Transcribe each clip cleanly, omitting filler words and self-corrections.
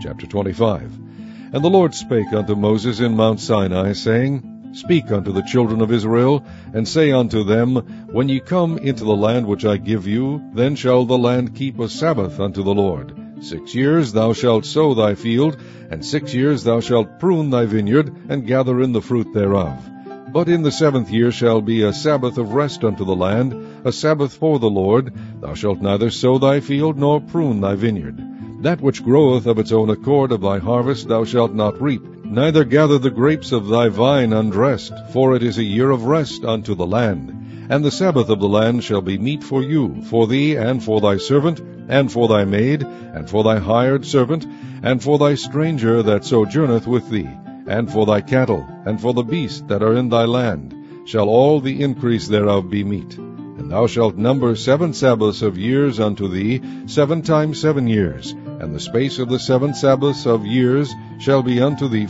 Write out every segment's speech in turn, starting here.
Chapter 25. And the Lord spake unto Moses in Mount Sinai, saying, Speak unto the children of Israel, and say unto them, When ye come into the land which I give you, then shall the land keep a Sabbath unto the Lord. 6 years thou shalt sow thy field, and 6 years thou shalt prune thy vineyard, and gather in the fruit thereof. But in the 7th year shall be a Sabbath of rest unto the land, a Sabbath for the Lord. Thou shalt neither sow thy field, nor prune thy vineyard. That which groweth of its own accord of thy harvest thou shalt not reap, neither gather the grapes of thy vine undressed, for it is a year of rest unto the land. And the Sabbath of the land shall be meat for you, for thee, and for thy servant, and for thy maid, and for thy hired servant, and for thy stranger that sojourneth with thee, and for thy cattle, and for the beasts that are in thy land, shall all the increase thereof be meat. And thou shalt number 7 Sabbaths of years unto thee, 7 times 7 years, and the space of the 7 Sabbaths of years shall be unto thee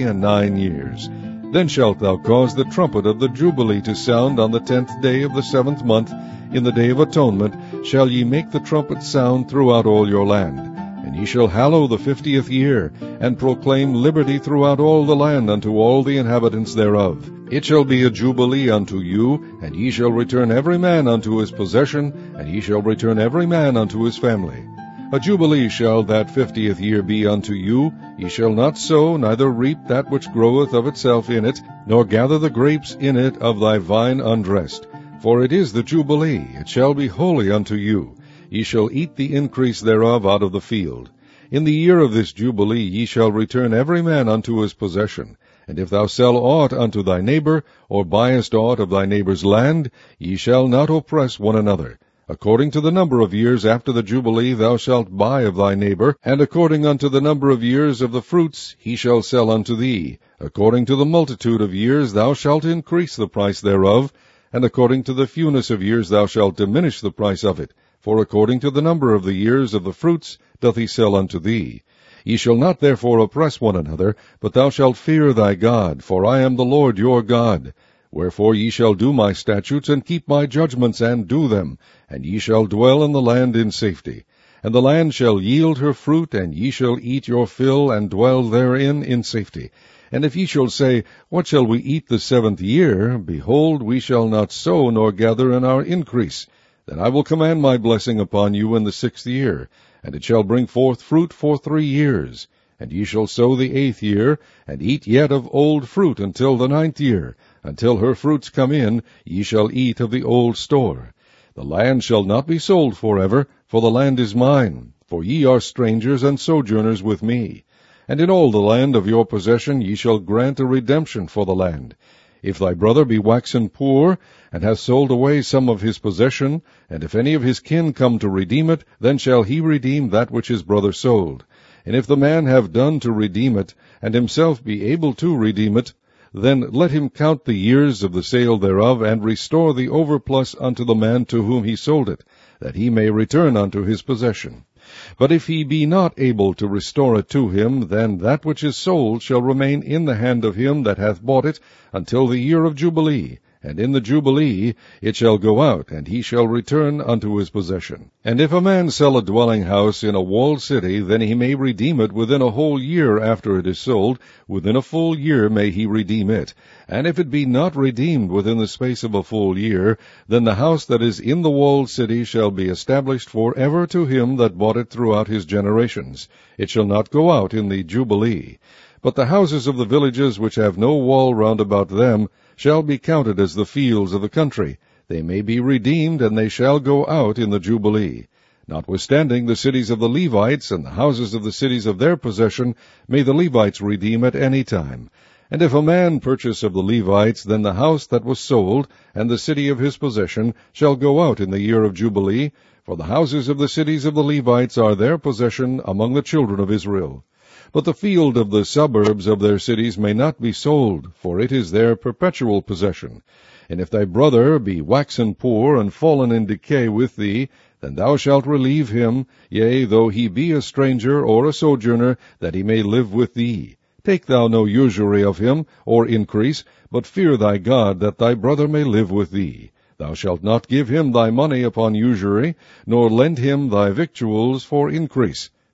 49 years. Then shalt thou cause the trumpet of the Jubilee to sound on the 10th day of the 7th month. In the day of atonement shall ye make the trumpet sound throughout all your land. And ye shall hallow the 50th year, and proclaim liberty throughout all the land unto all the inhabitants thereof. It shall be a jubilee unto you, and ye shall return every man unto his possession, and ye shall return every man unto his family. A jubilee shall that 50th year be unto you. Ye shall not sow, neither reap that which groweth of itself in it, nor gather the grapes in it of thy vine undressed. For it is the jubilee, it shall be holy unto you. Ye shall eat the increase thereof out of the field. In the year of this jubilee ye shall return every man unto his possession. And if thou sell aught unto thy neighbor, or buyest aught of thy neighbor's land, ye shall not oppress one another. According to the number of years after the jubilee thou shalt buy of thy neighbor, and according unto the number of years of the fruits he shall sell unto thee. According to the multitude of years thou shalt increase the price thereof, and according to the fewness of years thou shalt diminish the price of it. For according to the number of the years of the fruits doth he sell unto thee. Ye shall not therefore oppress one another, but thou shalt fear thy God, for I am the Lord your God. Wherefore ye shall do my statutes, and keep my judgments, and do them, and ye shall dwell in the land in safety. And the land shall yield her fruit, and ye shall eat your fill, and dwell therein in safety. And if ye shall say, What shall we eat the 7th year? Behold, we shall not sow, nor gather in our increase. Then I will command my blessing upon you in the 6th year, and it shall bring forth fruit for 3 years. And ye shall sow the 8th year, and eat yet of old fruit until the 9th year. Until her fruits come in, ye shall eat of the old store. The land shall not be sold forever, for the land is mine. For ye are strangers and sojourners with me. And in all the land of your possession ye shall grant a redemption for the land. If thy brother be waxen poor, and hath sold away some of his possession, and if any of his kin come to redeem it, then shall he redeem that which his brother sold. And if the man have done to redeem it, and himself be able to redeem it, then let him count the years of the sale thereof, and restore the overplus unto the man to whom he sold it, that he may return unto his possession. But if he be not able to restore it to him, then that which is sold shall remain in the hand of him that hath bought it until the year of Jubilee. And in the Jubilee it shall go out, and he shall return unto his possession. And if a man sell a dwelling house in a walled city, then he may redeem it within a whole year after it is sold. Within a full year may he redeem it. And if it be not redeemed within the space of a full year, then the house that is in the walled city shall be established for ever to him that bought it throughout his generations. It shall not go out in the Jubilee. But the houses of the villages which have no wall round about them shall be counted as the fields of the country. They may be redeemed, and they shall go out in the Jubilee. Notwithstanding, the cities of the Levites and the houses of the cities of their possession may the Levites redeem at any time. And if a man purchase of the Levites, then the house that was sold, and the city of his possession, shall go out in the year of Jubilee, for the houses of the cities of the Levites are their possession among the children of Israel. But the field of the suburbs of their cities may not be sold, for it is their perpetual possession. And if thy brother be waxen poor, and fallen in decay with thee, then thou shalt relieve him, yea, though he be a stranger or a sojourner, that he may live with thee. Take thou no usury of him, or increase, but fear thy God, that thy brother may live with thee. Thou shalt not give him thy money upon usury, nor lend him thy victuals for increase.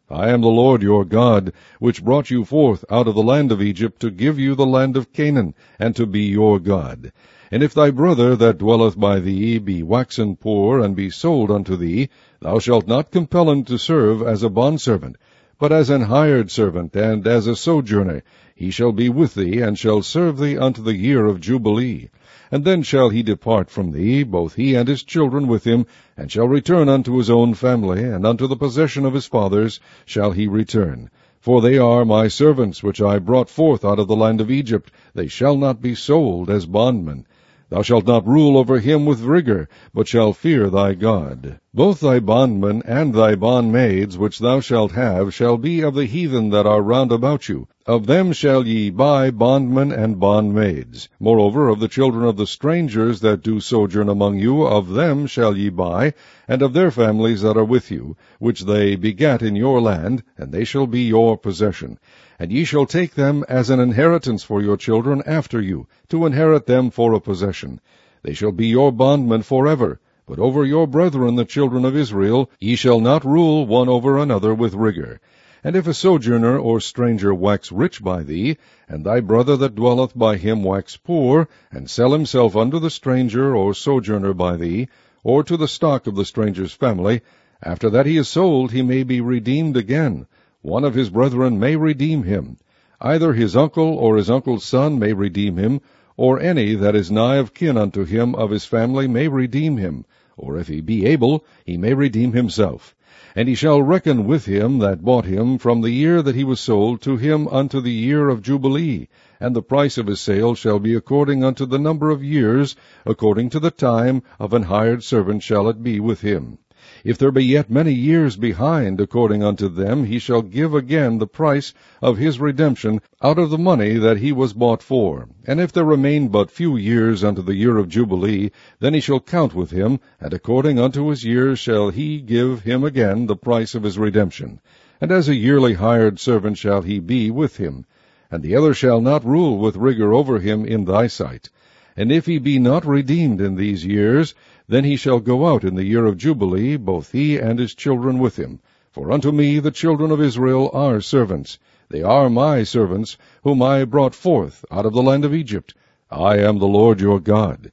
I am the Lord your God, which brought you forth out of the land of Egypt, to give you the land of Canaan, and to be your God. And if thy brother that dwelleth by thee be waxen poor, and be sold unto thee, thou shalt not compel him to serve as a bondservant, but as an hired servant, and as a sojourner. He shall be with thee, and shall serve thee unto the year of Jubilee. And then shall he depart from thee, both he and his children with him, and shall return unto his own family, and unto the possession of his fathers shall he return. For they are my servants, which I brought forth out of the land of Egypt. They shall not be sold as bondmen. Thou shalt not rule over him with rigor, but shall fear thy God. Both thy bondmen and thy bondmaids, which thou shalt have, shall be of the heathen that are round about you. Of them shall ye buy bondmen and bondmaids. Moreover, of the children of the strangers that do sojourn among you, of them shall ye buy, and of their families that are with you, which they begat in your land, and they shall be your possession. And ye shall take them as an inheritance for your children after you, to inherit them for a possession. They shall be your bondmen forever. But over your brethren the children of Israel ye shall not rule one over another with rigor. And if a sojourner or stranger wax rich by thee, and thy brother that dwelleth by him wax poor, and sell himself unto the stranger or sojourner by thee, or to the stock of the stranger's family, after that he is sold he may be redeemed again. One of his brethren may redeem him. Either his uncle or his uncle's son may redeem him, or any that is nigh of kin unto him of his family may redeem him, or if he be able, he may redeem himself. And he shall reckon with him that bought him from the year that he was sold to him unto the year of Jubilee, and the price of his sale shall be according unto the number of years, according to the time of an hired servant shall it be with him. If there be yet many years behind, according unto them, he shall give again the price of his redemption out of the money that he was bought for. And if there remain but few years unto the year of Jubilee, then he shall count with him, and according unto his years shall he give him again the price of his redemption. And as a yearly hired servant shall he be with him. And the other shall not rule with rigor over him in thy sight. And if he be not redeemed in these years, then he shall go out in the year of Jubilee, both he and his children with him. For unto me the children of Israel are servants. They are my servants, whom I brought forth out of the land of Egypt. I am the Lord your God.